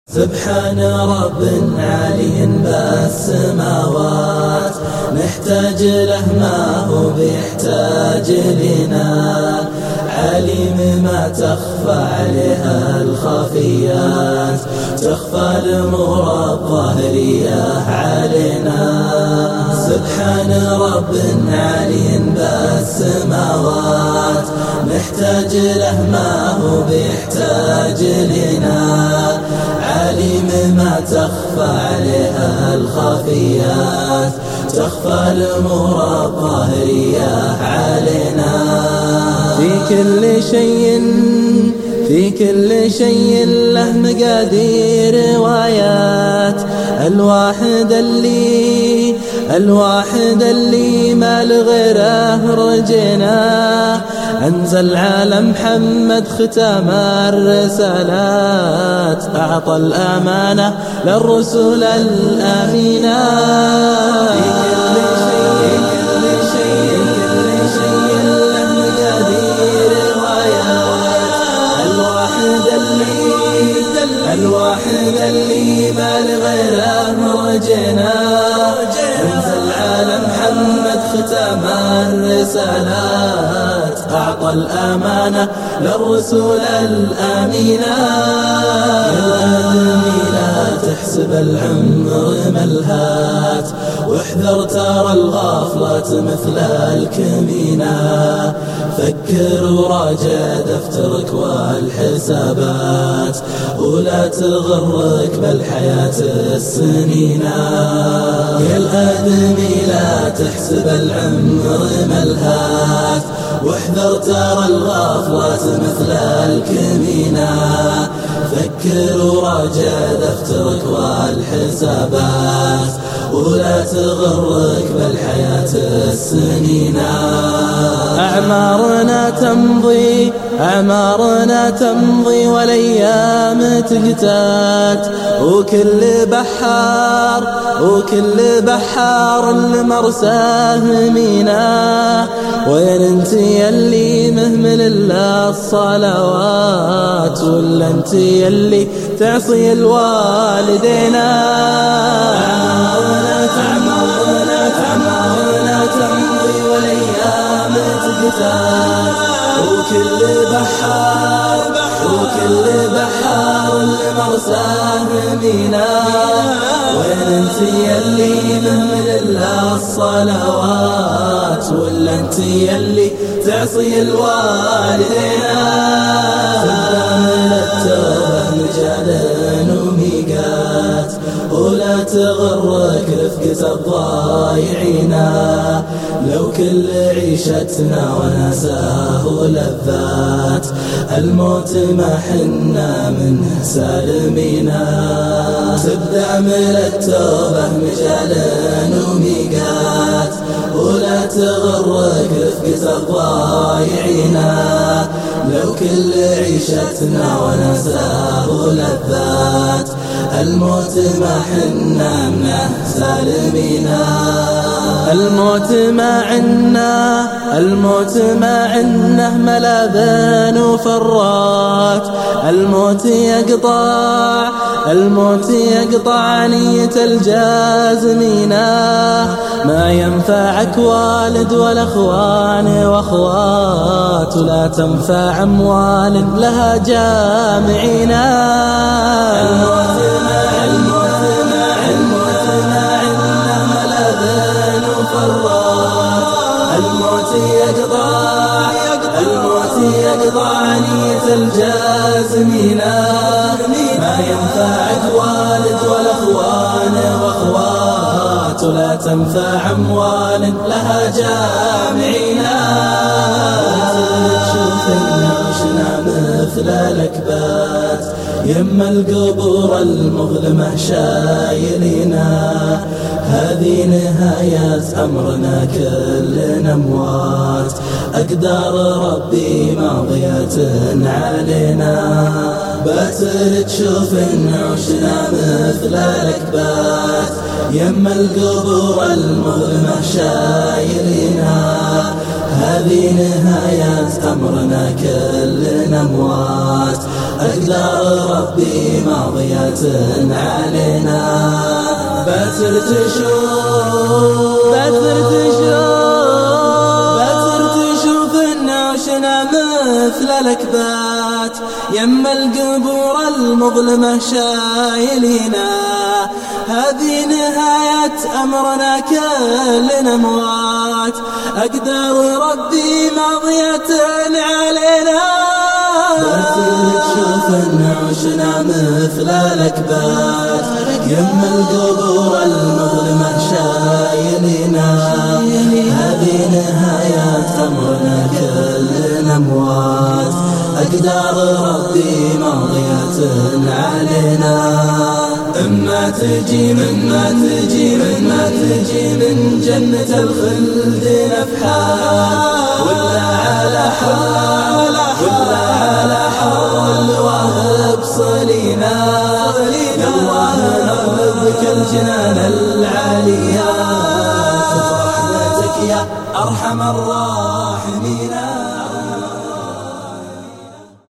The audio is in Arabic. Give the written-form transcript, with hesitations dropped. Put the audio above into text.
سبحان رب عالي بالسماوات، نحتاج له ما هو بيحتاج لنا، عليم ما تخفى عليها الخفيات، تخفى الأمور الظاهرية علينا. سبحان رب عالي بالسماوات، نحتاج له ما هو بيحتاج لنا، عليم ما تخفى عليها الخفيات، تخفى الأمور الظاهرية علينا. في كل شيء له مقادير روايات، الواحد اللي ما لغيره رجينا، أنزل على محمد ختام الرسالات، أعطى الأمانة للرسل الآمينة. في كل شيء له مقادير روايات، الواحد اللي ما لغيره رجينا، أنزل على محمد ختام الرسالات، أعطى الأمانة للرسل الآمينة. الآدمي لا تحسب العمر ملهات، واحذر ترى الغفلة مثل الكمينة، فكر وراجع دفترك والحسابات، ولا تغرك بالحياة السنينة. يا الآدمي لا تحسب العمر ملهات، واحذر ترى الغفلة مثل الكمينة، فكر وراجع دفترك والحسابات، ولا تغرك بالحياة السنينة. أعمارنا تمضي والأيام تقتات، وكل بحار لمرساه مينا، وين انت يلي مهمل إلا الصلوات، ولا انت يلي تعصي الوالدين. أعمارنا تمضي والأيام تقتات، وكل بحار لمرساه مينا، وين انت يلي مهمل إلا الصلوات، ولا انت يلي تعصي الوالدين. من التوبة مجال وميقات، ولا تغرك رفقة الضايعين، لو كل عيشتنا ونساه ولذات، الموت ما حنا منه سالمينا. تبدأ من التوبة مجال وميقات، ولا تغرك رفقة الضايعين، لو كل عيشتنا ونساه ولذات، الموت ما حنا منه سالمينا. الموت ما عنه ملاذ وفرات، الموت يقطع نية الجازمين، ما ينفعك والد ولا اخوان واخوات، ولا تنفع اموال لها جامعين. الموت يقطع نية الجازمين، ما ينفعك والد ولا اخوان واخوات، ولا تنفع اموال لها جامعين. تشوف النعشنا مثل الاكبات، يما القبور المظلمة شايلينا، هذه نهاية أمرنا كلنا أموات، أقدار ربي ماضية علينا. باتر تشوف نعوشنا مثل الأكبات، يما القبور المظلمة شايلينا، هذه نهاية أمرنا كلنا أموات، أقدار ربي ماضية علينا. باتر تشوف النعشنا مثل الأكبات يم القبور المظلمة شايلينا. هذه نهاية أمرنا كلنا أموات، أقدار ربي ماضية علينا. تشوف النعشنا مثل الأكبات يم القبور المظلمة شايلينا. هذه نهاية أمرنا كلنا أموات، أقدار ربي ماضية علينا. إما تجي من جنة الخلد نفحات، ولا على حول واهب صلينا. يالله نطلب بك الجنان العالية، رحمتك يا أرحم الراحمين.